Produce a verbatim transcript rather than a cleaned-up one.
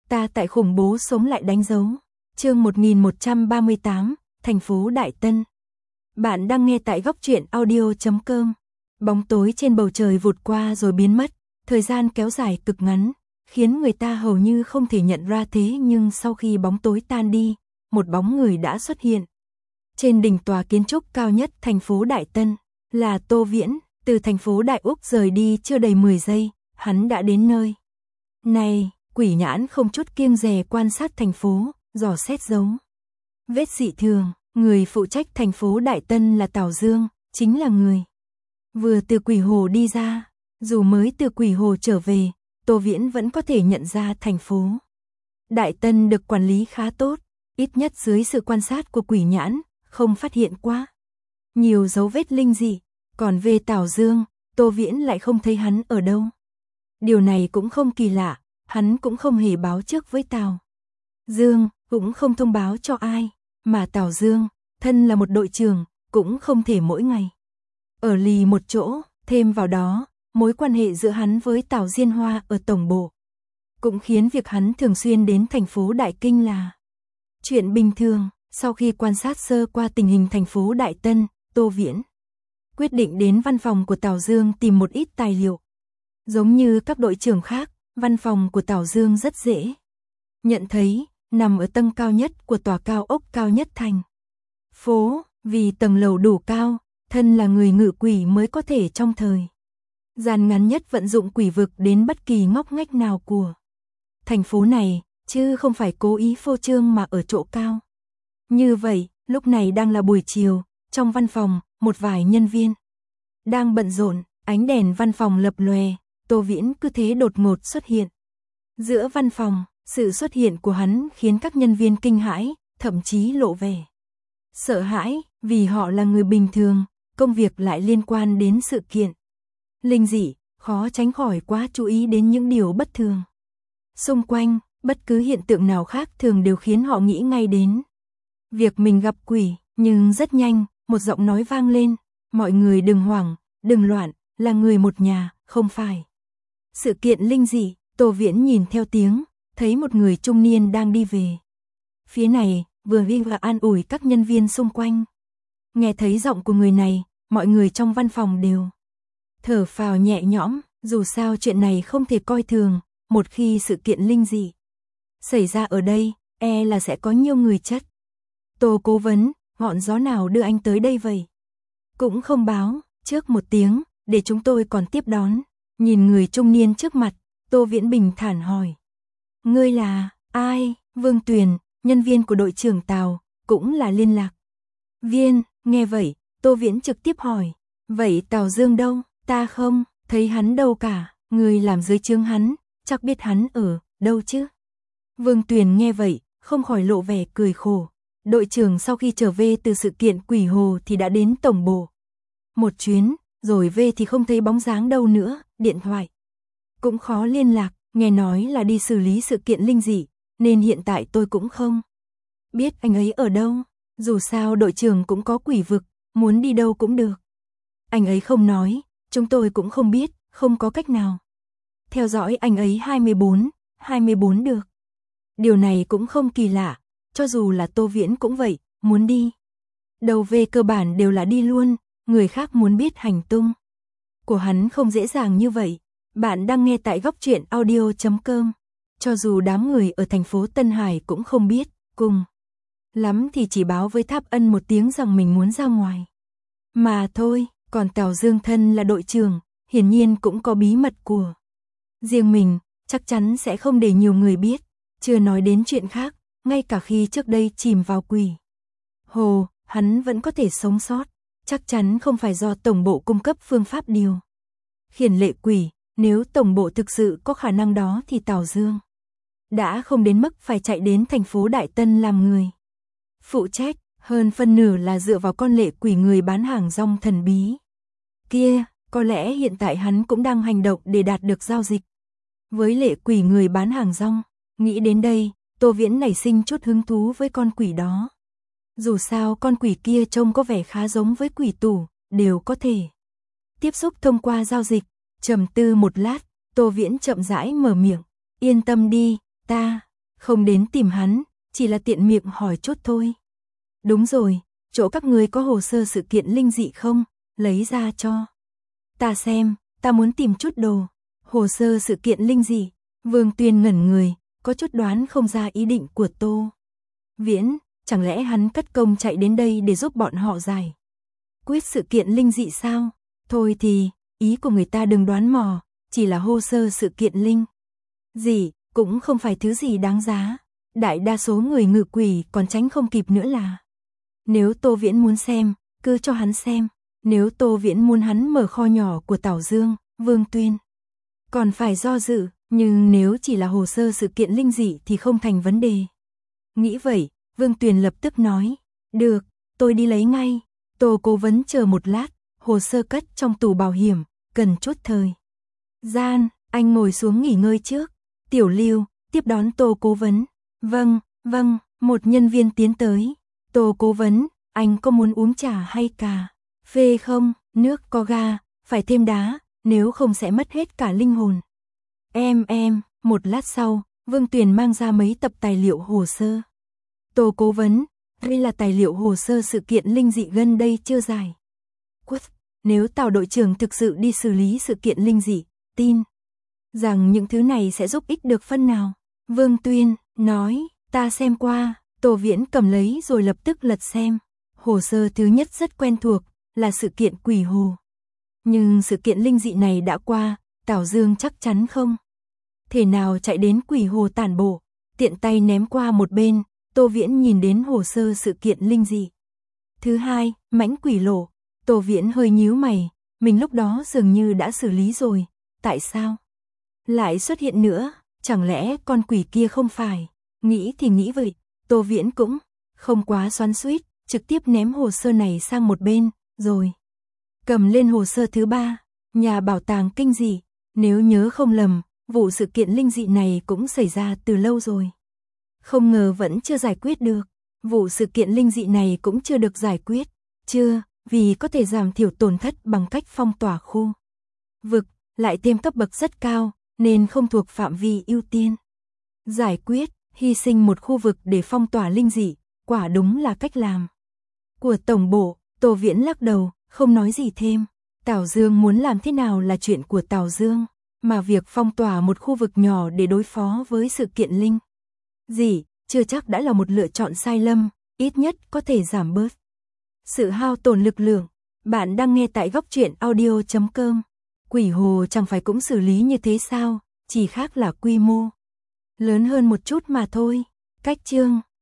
Ta tại khủng bố sống lại đánh dấu. Chương một nghìn một trăm ba mươi tám, thành phố Đại Tân. Bạn đang nghe tại góc truyện audio chấm com. Bóng tối trên bầu trời vụt qua rồi biến mất, thời gian kéo dài cực ngắn, khiến người ta hầu như không thể nhận ra thế nhưng sau khi bóng tối tan đi, một bóng người đã xuất hiện. Trên đỉnh tòa kiến trúc cao nhất thành phố Đại Tân, là Tô Viễn, từ thành phố Đại Úc rời đi chưa đầy mười giây, hắn đã đến nơi. Này, Quỷ Nhãn không chút kiêng dè quan sát thành phố, dò xét dấu vết dị thường, người phụ trách thành phố Đại Tân là Tào Dương, chính là người vừa từ Quỷ Hồ đi ra, dù mới từ Quỷ Hồ trở về, Tô Viễn vẫn có thể nhận ra thành phố Đại Tân được quản lý khá tốt, ít nhất dưới sự quan sát của Quỷ Nhãn, không phát hiện quá nhiều dấu vết linh dị, còn về Tào Dương, Tô Viễn lại không thấy hắn ở đâu. Điều này cũng không kỳ lạ, hắn cũng không hề báo trước với Tào Dương, cũng không thông báo cho ai, mà Tào Dương, thân là một đội trưởng, cũng không thể mỗi ngày ở lì một chỗ, thêm vào đó, mối quan hệ giữa hắn với Tào Diên Hoa ở tổng bộ cũng khiến việc hắn thường xuyên đến thành phố Đại Kinh là chuyện bình thường. Sau khi quan sát sơ qua tình hình thành phố Đại Tân, Tô Viễn quyết định đến văn phòng của Tào Dương tìm một ít tài liệu. Giống như các đội trưởng khác, văn phòng của Tào Dương rất dễ nhận thấy, nằm ở tầng cao nhất của tòa cao ốc cao nhất thành phố, vì tầng lầu đủ cao, thân là người ngự quỷ mới có thể trong thời gian ngắn nhất vận dụng quỷ vực đến bất kỳ ngóc ngách nào của thành phố này, chứ không phải cố ý phô trương mà ở chỗ cao. Như vậy, lúc này đang là buổi chiều, trong văn phòng, một vài nhân viên đang bận rộn, ánh đèn văn phòng lập lòe, Tô Viễn cứ thế đột ngột xuất hiện. Giữa văn phòng, sự xuất hiện của hắn khiến các nhân viên kinh hãi, thậm chí lộ vẻ sợ hãi, vì họ là người bình thường, công việc lại liên quan đến sự kiện linh dị, khó tránh khỏi quá chú ý đến những điều bất thường xung quanh, bất cứ hiện tượng nào khác thường đều khiến họ nghĩ ngay đến việc mình gặp quỷ, nhưng rất nhanh, một giọng nói vang lên, mọi người đừng hoảng, đừng loạn, là người một nhà, không phải sự kiện linh dị. Tô Viễn nhìn theo tiếng, thấy một người trung niên đang đi về phía này, vừa đi và an ủi các nhân viên xung quanh. Nghe thấy giọng của người này, mọi người trong văn phòng đều thở phào nhẹ nhõm, dù sao chuyện này không thể coi thường, một khi sự kiện linh dị xảy ra ở đây, e là sẽ có nhiều người chết. Tô cố vấn, ngọn gió nào đưa anh tới đây vậy? Cũng không báo, trước một tiếng, để chúng tôi còn tiếp đón. Nhìn người trung niên trước mặt, Tô Viễn bình thản hỏi. Ngươi là, ai? Vương Tuyền, nhân viên của đội trưởng Tào, cũng là liên lạc viên. Nghe vậy, Tô Viễn trực tiếp hỏi. Vậy Tào Dương đâu? Ta không thấy hắn đâu cả. Người làm dưới trướng hắn, chắc biết hắn ở đâu chứ? Vương Tuyền nghe vậy, không khỏi lộ vẻ cười khổ. Đội trưởng sau khi trở về từ sự kiện Quỷ Hồ thì đã đến tổng bộ một chuyến, rồi về thì không thấy bóng dáng đâu nữa, điện thoại cũng khó liên lạc, nghe nói là đi xử lý sự kiện linh dị, nên hiện tại tôi cũng không biết anh ấy ở đâu. Dù sao đội trưởng cũng có quỷ vực, muốn đi đâu cũng được. Anh ấy không nói, chúng tôi cũng không biết, không có cách nào theo dõi anh ấy hai mươi bốn, hai mươi bốn được. Điều này cũng không kỳ lạ, cho dù là Tô Viễn cũng vậy, muốn đi đầu về cơ bản đều là đi luôn, người khác muốn biết hành tung của hắn không dễ dàng như vậy. Bạn đang nghe tại góc truyện audio chấm com. Cho dù đám người ở thành phố Tân Hải cũng không biết, cùng lắm thì chỉ báo với Tháp Ân một tiếng rằng mình muốn ra ngoài mà thôi. Còn Tào Dương thân là đội trưởng, hiển nhiên cũng có bí mật của riêng mình, chắc chắn sẽ không để nhiều người biết. Chưa nói đến chuyện khác, ngay cả khi trước đây chìm vào quỷ hồ, hắn vẫn có thể sống sót. Chắc chắn không phải do tổng bộ cung cấp phương pháp điều khiển lệ quỷ. Nếu tổng bộ thực sự có khả năng đó thì Tào Dương đã không đến mức phải chạy đến thành phố Đại Tân làm người phụ trách, hơn phân nửa là dựa vào con lệ quỷ người bán hàng rong thần bí kia. Có lẽ hiện tại hắn cũng đang hành động để đạt được giao dịch với lệ quỷ người bán hàng rong. Nghĩ đến đây, Tô Viễn nảy sinh chút hứng thú với con quỷ đó. Dù sao con quỷ kia trông có vẻ khá giống với quỷ tủ, đều có thể tiếp xúc thông qua giao dịch. Trầm tư một lát, Tô Viễn chậm rãi mở miệng. Yên tâm đi, ta không đến tìm hắn, chỉ là tiện miệng hỏi chút thôi. Đúng rồi, chỗ các người có hồ sơ sự kiện linh dị không? Lấy ra cho ta xem, ta muốn tìm chút đồ. Hồ sơ sự kiện linh dị. Vương Tuyên ngẩn người, có chút đoán không ra ý định của Tô Viễn, chẳng lẽ hắn cất công chạy đến đây để giúp bọn họ giải quyết sự kiện linh dị sao? Thôi thì, ý của người ta đừng đoán mò, chỉ là hồ sơ sự kiện linh dị, cũng không phải thứ gì đáng giá. Đại đa số người ngự quỷ còn tránh không kịp nữa là. Nếu Tô Viễn muốn xem, cứ cho hắn xem. Nếu Tô Viễn muốn hắn mở kho nhỏ của Tảo Dương, Vương Tuyên còn phải do dự, nhưng nếu chỉ là hồ sơ sự kiện linh dị thì không thành vấn đề. Nghĩ vậy, Vương Tuyền lập tức nói, được, tôi đi lấy ngay. Tô Cố Vấn chờ một lát, hồ sơ cất trong tủ bảo hiểm, cần chút thời gian, anh ngồi xuống nghỉ ngơi trước. Tiểu Lưu tiếp đón Tô Cố Vấn. Vâng, vâng, một nhân viên tiến tới. Tô Cố Vấn, anh có muốn uống trà hay cà phê không? Nước có ga, phải thêm đá, nếu không sẽ mất hết cả linh hồn. Em em, một lát sau, Vương Tuyền mang ra mấy tập tài liệu hồ sơ. Tô Cố Vấn, đây là tài liệu hồ sơ sự kiện linh dị gần đây chưa giải quyết. Nếu Tào đội trưởng thực sự đi xử lý sự kiện linh dị, tin rằng những thứ này sẽ giúp ích được phân nào. Vương Tuyên nói, ta xem qua. Tô Viễn cầm lấy rồi lập tức lật xem. Hồ sơ thứ nhất rất quen thuộc, là sự kiện quỷ hồ. Nhưng sự kiện linh dị này đã qua, Tảo Dương chắc chắn không thể nào chạy đến quỷ hồ tản bộ. Tiện tay ném qua một bên, Tô Viễn nhìn đến hồ sơ sự kiện linh dị. Thứ hai, mãnh quỷ lộ. Tô Viễn hơi nhíu mày, mình lúc đó dường như đã xử lý rồi, tại sao lại xuất hiện nữa? Chẳng lẽ con quỷ kia không phải? Nghĩ thì nghĩ vậy, Tô Viễn cũng không quá xoắn xuýt, trực tiếp ném hồ sơ này sang một bên, rồi cầm lên hồ sơ thứ ba, nhà bảo tàng kinh dị. Nếu nhớ không lầm, vụ sự kiện linh dị này cũng xảy ra từ lâu rồi. Không ngờ vẫn chưa giải quyết được. Vụ sự kiện linh dị này cũng chưa được giải quyết. Chưa, vì có thể giảm thiểu tổn thất bằng cách phong tỏa khu vực, lại thêm cấp bậc rất cao, nên không thuộc phạm vi ưu tiên giải quyết. Hy sinh một khu vực để phong tỏa linh dị, quả đúng là cách làm của tổng bộ. Tô Viễn lắc đầu, không nói gì thêm. Tảo Dương muốn làm thế nào là chuyện của Tảo Dương, mà việc phong tỏa một khu vực nhỏ để đối phó với sự kiện linh dị, chưa chắc đã là một lựa chọn sai lầm, ít nhất có thể giảm bớt sự hao tổn lực lượng. Bạn đang nghe tại góc truyện audio chấm com. Quỷ hồ chẳng phải cũng xử lý như thế sao, chỉ khác là quy mô lớn hơn một chút mà thôi. Cách chương